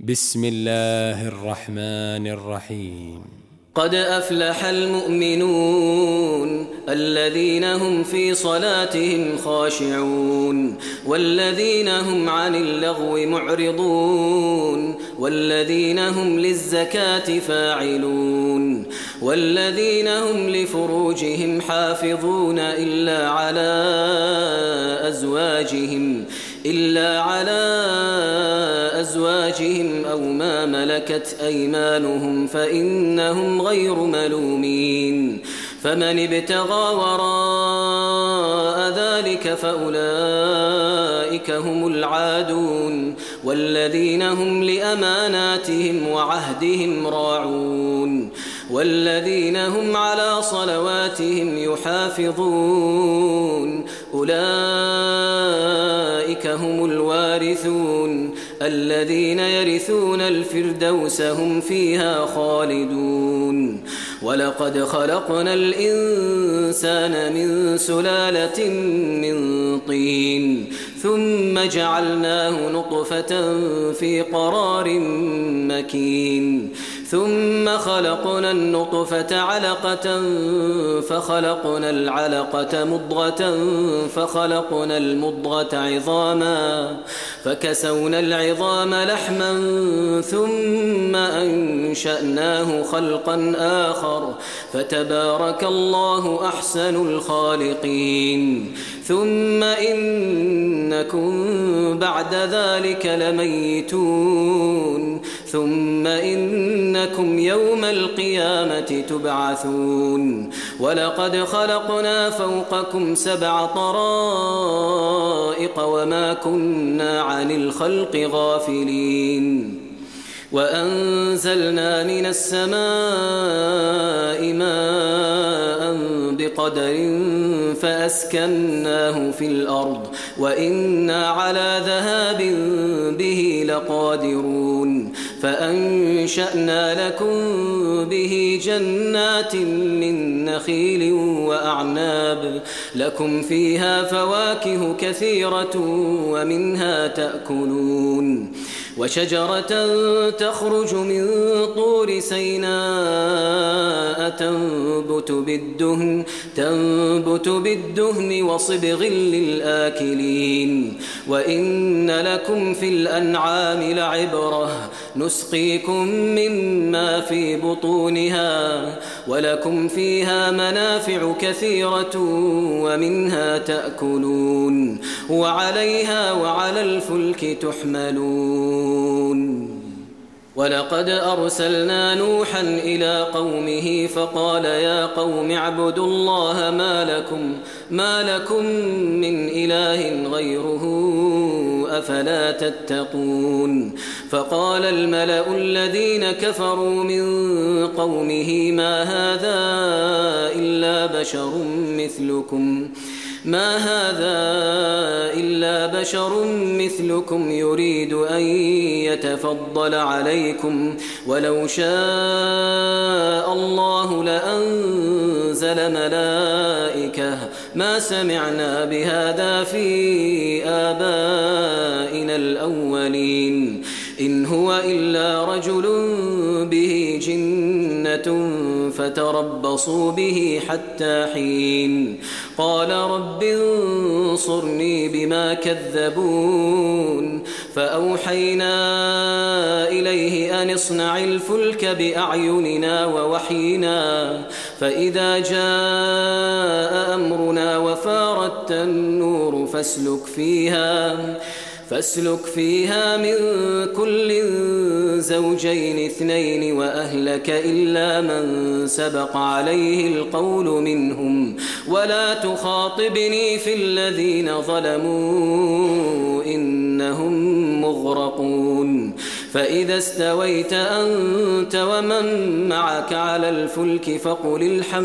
بسم الله الرحمن الرحيم. قد أفلح المؤمنون الذين هم في صلاتهم خاشعون والذين هم عن اللغو معرضون والذين هم للزكاة فاعلون والذين هم لفروجهم حافظون إلا على أزواجهم أو ما ملكت أيمانهم فإنهم غير ملومين. فمن ابتغى وراء ذلك فأولئك هم العادون والذين هم لأماناتهم وعهدهم راعون والذين هم على صلواتهم يحافظون أولئك هم الوارثون الذين يرثون الفردوس هم فيها خالدون. ولقد خلقنا الإنسان من سلالة من طين ثم جعلناه نطفة في قرار مكين ثم خلقنا النطفة علقة فخلقنا العلقة مضغة فخلقنا المضغة عظاما فكسونا العظام لحما ثم أنشأناه خلقا آخر فتبارك الله أحسن الخالقين. ثم إنكم بعد ذلك لميتون ثم إنكم يوم القيامة تبعثون. ولقد خلقنا فوقكم 7 طرائق وما كنا عن الخلق غافلين. وأنزلنا من السماء ماء بقدر فأسكناه في الأرض وإنا على ذهاب به لقادرون. فأنشأنا لكم به جنات من نخيل وأعناب لكم فيها فواكه كثيرة ومنها تأكلون. وشجرة تخرج من طور سيناء تنبت بالدهن وصبغ للآكلين. وإن لكم في الأنعام لعبرة نسقيكم مما في بطونها ولكم فيها منافع كثيرة ومنها تأكلون وعليها وعلى الفلك تحملون. ولقد أرسلنا نوحا إلى قومه فقال يا قوم اعبدوا الله ما لكم من إله غيره أفلا تتقون. فقال الملأ الذين كفروا من قومه ما هذا إلا بشر مثلكم يريد أن يتفضل عليكم ولو شاء الله لأنزل ملائكة ما سمعنا بهذا في آبائنا الأولين إن هو إلا رجل به جنة فتربصوا به حتى حين. قال رب انصرني بما كذبون. فأوحينا إليه أن اصنع الفلك بأعيننا ووحينا فإذا جاء أمرنا وفارت النور فاسلك فيها من كل زوجين 2 وأهلك إلا من سبق عليه القول منهم ولا تخاطبني في الذين ظلموا إنهم مغرقون. فإذا استويت أنت ومن معك على الفلك فقل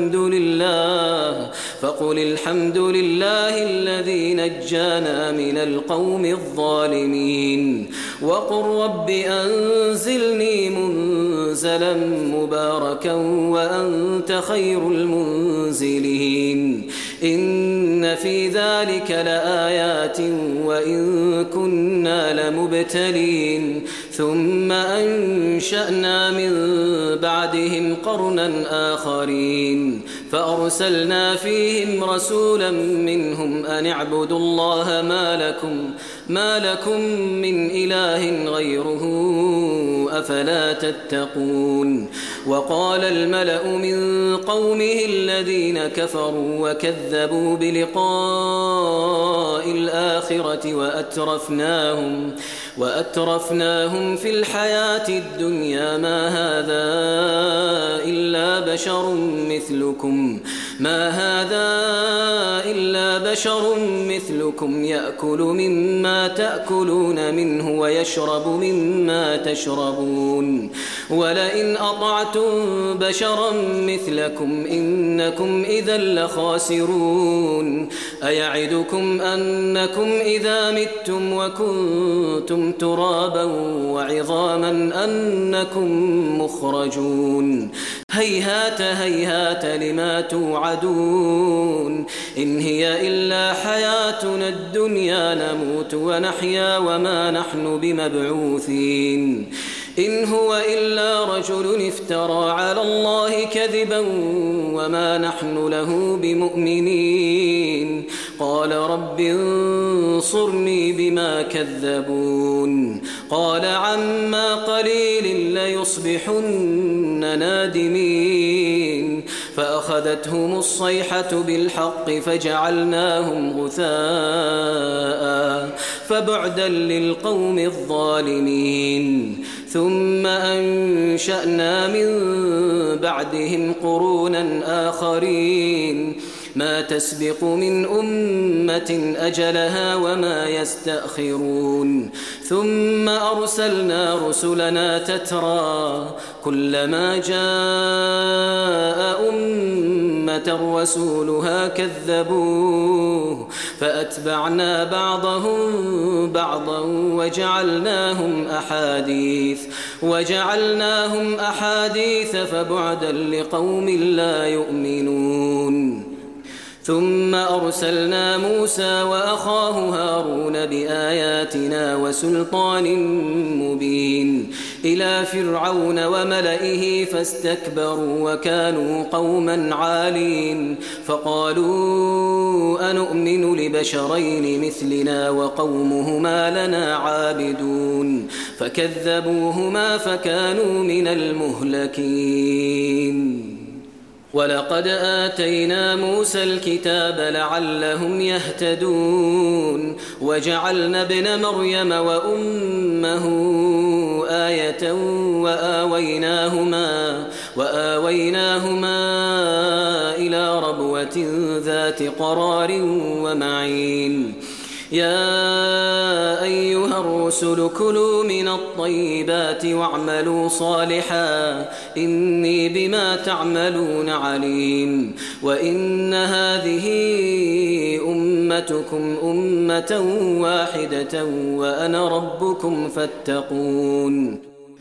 الحمد لله الذي نجانا من القوم الظالمين. وقل رب أنزلني منزلا مباركا وأنت خير المنزلين. إن في ذلك لآيات وإن كنا لمبتلين ثم أنشأنا من بعدهم قرنا آخرين فأرسلنا فيهم رسولا منهم أن اعبدوا الله ما لكم من إله غيره أفلا تتقون وقال الملأ من قومه الذين كفروا وكذبوا بلقاء الآخرة وأترفناهم في الحياة الدنيا ما هذا إلا بشر مثلكم يأكل مما تأكلون منه ويشرب مما تشربون ولئن أطعتم بشرا مثلكم إنكم إذا لخاسرون أيعدكم أنكم إذا متم وكنتم ترابا وعظاما أنكم مخرجون هيهات هيهات لما توعدون إن هي إلا حياتنا الدنيا نموت ونحيا وما نحن بمبعوثين إن هو إلا رجل افترى على الله كذبا وما نحن له بمؤمنين قال رب انصرني بما كذبون قال عما قليل ليصبحن نادمين فأخذتهم الصيحة بالحق فجعلناهم غثاء فبعدا للقوم الظالمين ثم أنشأنا من بعدهم قرونا آخرين ما تسبق من أمة أجلها وما يستأخرون ثم أرسلنا رسلنا تترى كلما جاء أمة رسولها كذبوه فأتبعنا بعضهم بعضا وجعلناهم أحاديث فبعدا لقوم لا يؤمنون ثم أرسلنا موسى وأخاه هارون بآياتنا وسلطان مبين إلى فرعون وملئه فاستكبروا وكانوا قوما عالين فقالوا أنؤمن لبشرين مثلنا وقومهما لنا عابدون فكذبوهما فكانوا من المهلكين ولقد آتينا موسى الكتاب لعلهم يهتدون وجعلنا ابن مريم وأمه آية وآويناهما إلى ربوة ذات قرار ومعين يا أيها الرسل كلوا من الطيبات واعملوا صالحا إني بما تعملون عليم وإن هذه أمتكم أمة واحدة وأنا ربكم فاتقون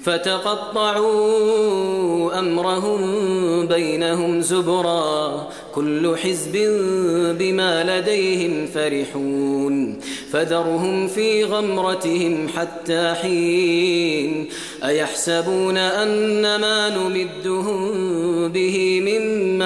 فتقطعوا أمرهم بينهم زبرا كل حزب بما لديهم فرحون فذرهم في غمرتهم حتى حين أيحسبون أن ما نمدهم به من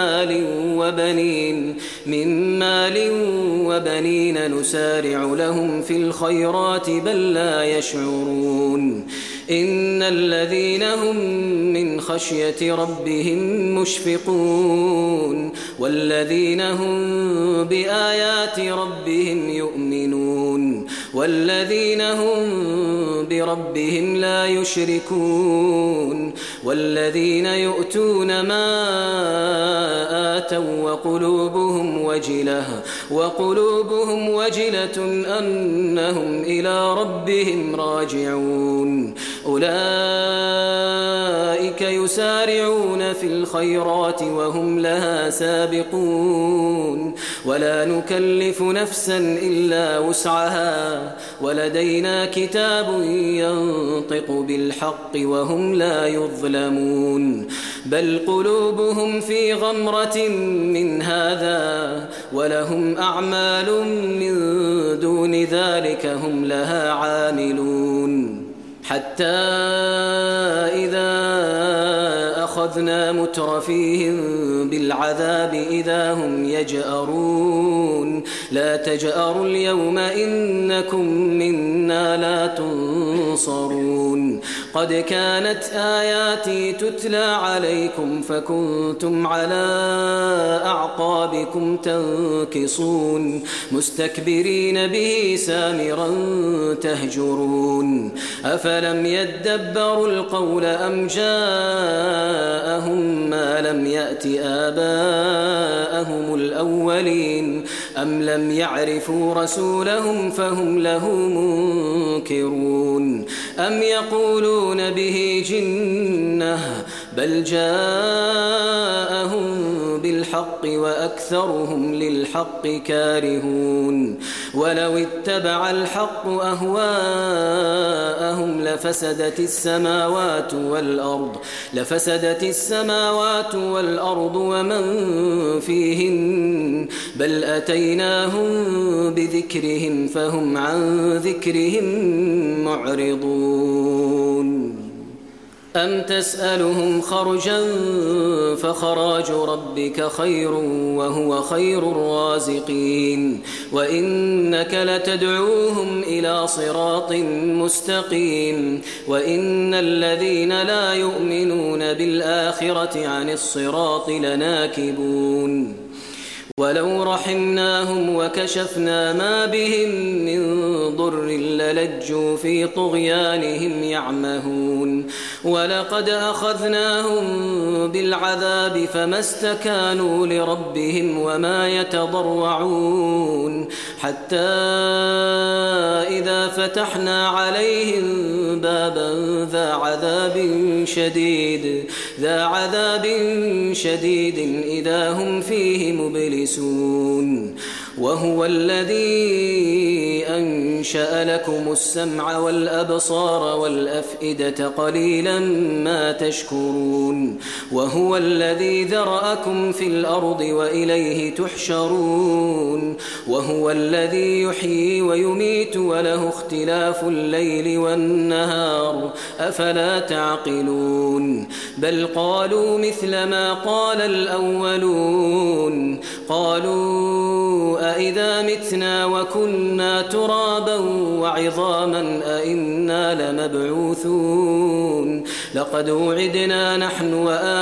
مال وبنين نسارع لهم في الخيرات بل لا يشعرون إن الذين هم من خشية ربهم مشفقون والذين هم بآيات ربهم يؤمنون والذين هم بربهم لا يشركون والذين يؤتون ما آتوا وقلوبهم وجلة أنهم إلى ربهم راجعون أولئك يسارعون في الخيرات وهم لها سابقون ولا نكلف نفسا إلا وسعها ولدينا كتاب ينطق بالحق وهم لا يظلمون بل قلوبهم في غمرة من هذا ولهم أعمال من دون ذلك هم لها عاملون حتى إذا أخذنا مترفيهم بالعذاب إذا هم يجأرون لا تجأروا اليوم إنكم منا لا تنصرون قد كانت آياتي تتلى عليكم فكنتم على أعقابكم تنكصون مستكبرين به سامرا تهجرون أفلم يدبروا القول أم جاءهم ما لم يأت آباءهم الأولين أم لم يعرفوا رسولهم فهم له منكرون أم يقولون به جنة بل جاءهم بالحق وأكثرهم للحق كارهون ولو اتبع الحق أهواءهم لفسدت السماوات والأرض ومن فيهن بل أتيناهم بذكرهم فهم عن ذكرهم معرضون أم تسألهم خرجا فخراج ربك خير وهو خير الرازقين وإنك لتدعوهم إلى صراط مستقيم وإن الذين لا يؤمنون بالآخرة عن الصراط لناكبون ولو رحمناهم وكشفنا ما بهم من ضر للجوا في طغيانهم يعمهون ولقد أخذناهم بالعذاب فما استكانوا لربهم وما يتضرعون حتى إذا فتحنا عليهم بابا ذا عذاب شديد إذا هم فيه مبلسون وهو الذي أنشأ لكم السمع والأبصار والأفئدة قليلا ما تشكرون وهو الذي ذرأكم في الأرض وإليه تحشرون وهو الذي يحيي ويميت وله اختلاف الليل والنهار أفلا تعقلون بل قالوا مثل ما قال الأولون قالوا أئذا متنا وكنا ترابا وعظاما أئنا لمبعوثون لقد وعدنا نحن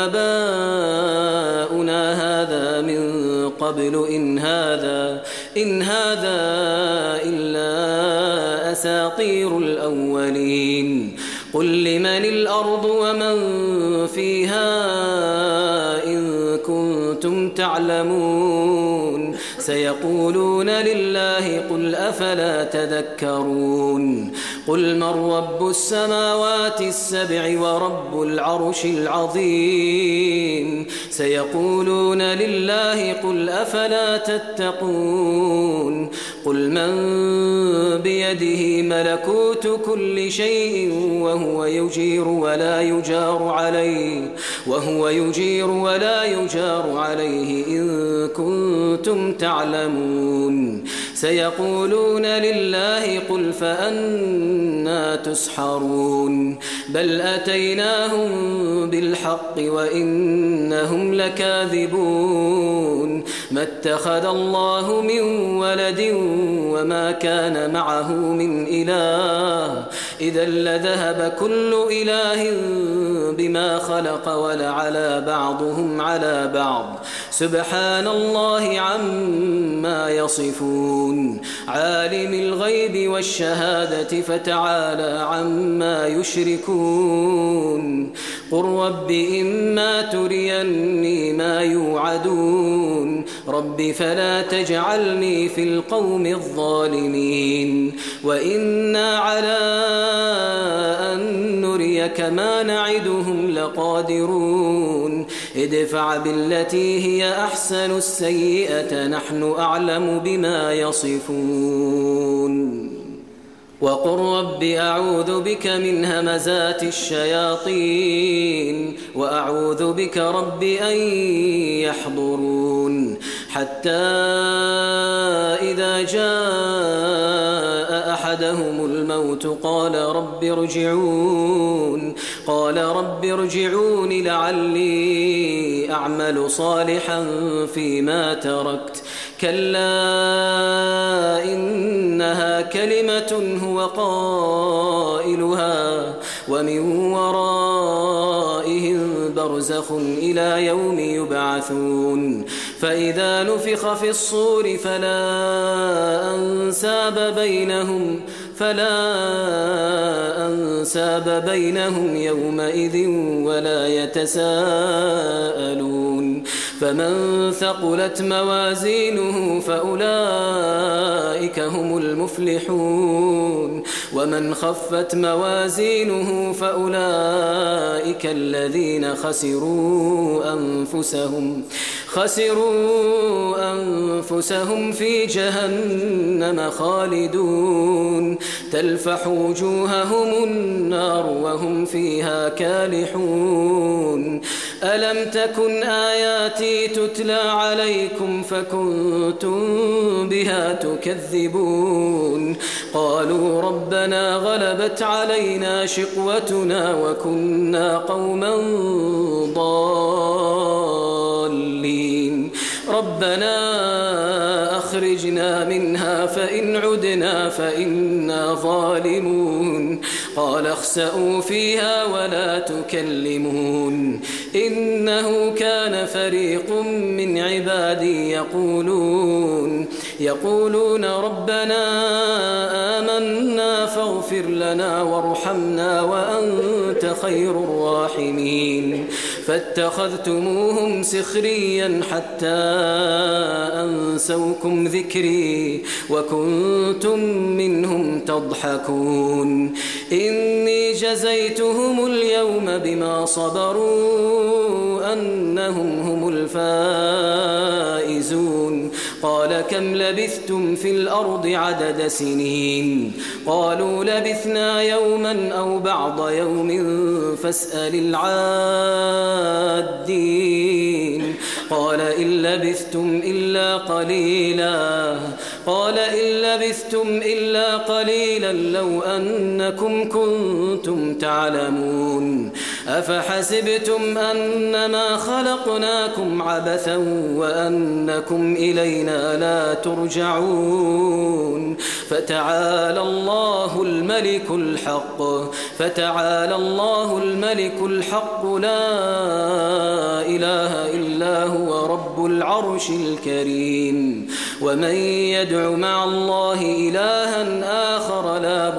وآباؤنا هذا من قبل إن هذا إلا أساطير الأولين قل لمن الأرض ومن فيها إن كنتم تعلمون سيقولون لله قل أفلا تذكرون قل من رب السماوات السبع ورب العرش العظيم سيقولون لله قل أفلا تتقون قل من بيده ملكوت كل شيء وهو يجير ولا يجار عليه إن كنتم تعلمون سيقولون لله قل فأنا تسحرون بل أتيناهم بالحق وإنهم لكاذبون ما اتخذ الله من ولد وما كان معه من إله إذا لذهب كل إله بما خلق ولعلى بعضهم على بعض سبحان الله عما يصفون عالم الغيب والشهادة فتعالى عما يشركون قل رب إما تريني ما يوعدون رب فلا تجعلني في القوم الظالمين وإنا على أن نريك ما نعدهم لقادرون ادفع بالتي هي أحسن السيئة نحن أعلم بما يصفون وقل رب أعوذ بك من همزات الشياطين وأعوذ بك رب أن يحضرون حتى إذا جاء أحدهم الموت قال رب ارجعون لعلي أعمل صالحا فيما تركت كلا إنها كلمة هو قائلها ومن ورائهم برزخ إلى يوم يبعثون فإذا نفخ في الصور فلا أنساب بينهم يومئذ ولا يتساءلون فمن ثقلت موازينه فأولئك هم المفلحون ومن خفت موازينه فأولئك الذين خسروا أنفسهم في جهنم خالدون تلفح وجوههم النار وهم فيها كالحون ألم تكن آياتي تتلى عليكم فكنتم بها تكذبون قالوا ربنا غلبت علينا شقوتنا وكنا قوما ضالين ربنا أخرجنا منها فإن عدنا فإنا ظالمون قال اخسئوا فيها ولا تكلمون إنه كان فريق من عبادي يقولون ربنا آمنا فاغفر لنا وارحمنا وأنت خير الراحمين فاتخذتموهم سخريا حتى أنسوكم ذكري وكنتم منهم تضحكون إني جزيتهم اليوم بما صبروا أنهم هم الفائزون قال كم لبثتم في الأرض عدد سنين قالوا لبثنا يوما أو بعض يوم فاسأل العادين قال إن لبثتم إلا قليلا لو أنكم كنتم تعلمون أفحسبتم أنما خلقناكم عبثا وأنكم إلينا لا ترجعون فتعالى الله الملك الحق لا إله إلا هو رب العرش الكريم ومن يدع مع الله إلها آخر لا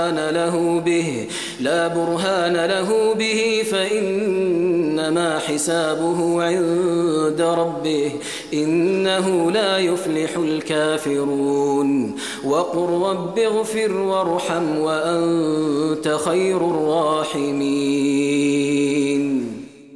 برهان له به فإنما حسابه عند ربه إنه لا يفلح الكافرون وقل رب اغفر وارحم وأنت خير الراحمين